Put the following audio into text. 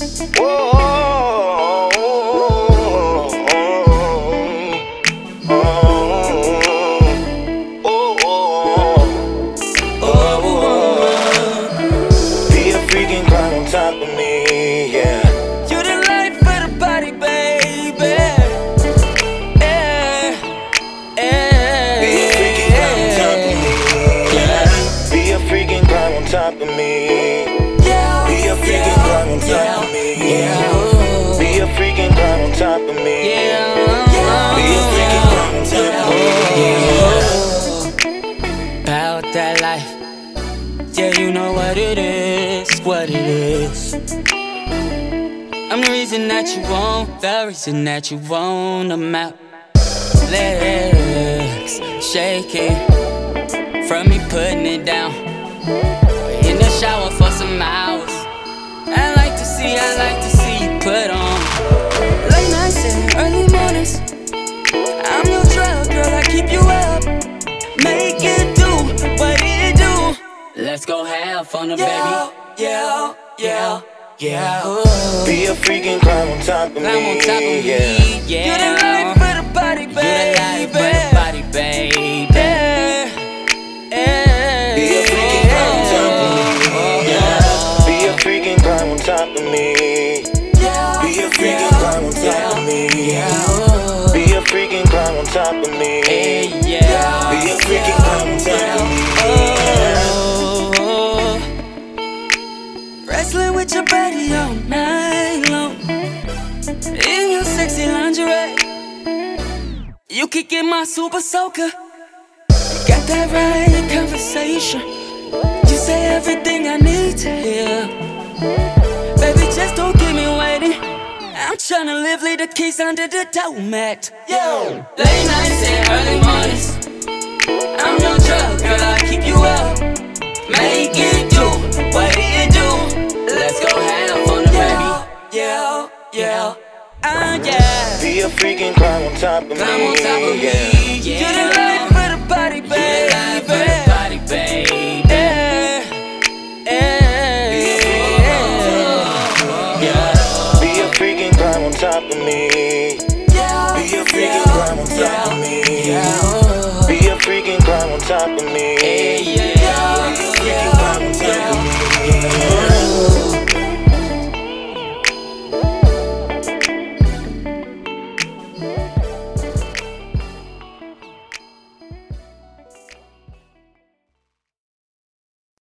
Whoa, be a freaking clown on top of me, yeah. You the life of the party, baby. Yeah, yeah. Be a freaking clown on top of me, yeah. Be a freaking clown on top of me. Yeah, Be a freaking clown on top of me, yeah. Be a freaking clown on top of me. Be a freaking clown on top of me, yeah. About that life. Yeah, you know what it is, what it is. I'm the reason that you want, the reason that you want them out. Legs shaking from me putting it down. In the shower for some hours. I like to see you put on. Late nights and early mornings. I'm your drug, girl, I keep you up. Make it do what it do. Let's go have fun, baby. Yeah. Be a freaking clown on top of me, yeah. You're the life for the body, baby. Be a freaking clown on top of me, yeah. Be a freaking clown on top of me. Be a freaking clown on top of me, yeah. Be a freaking clown on top of me. Be a freaking clown on top of me, yeah. Wrestling with your body all night long. In your sexy lingerie. You could get my super soaker. Got that right conversation. You say everything I need to hear. Baby, just don't keep me waiting. I'm tryna leave the keys under the door mat. Yo, late nights and early mornings. I'm your drug, girl, I keep you up. Make it do what it do. Let's go have fun, baby. Yeah. Be a freaking clown on top of me, yeah. You're the life for the body, baby. Be a freaking clown on top of me. Be a freaking clown on top of me. Be a freaking clown on top of me.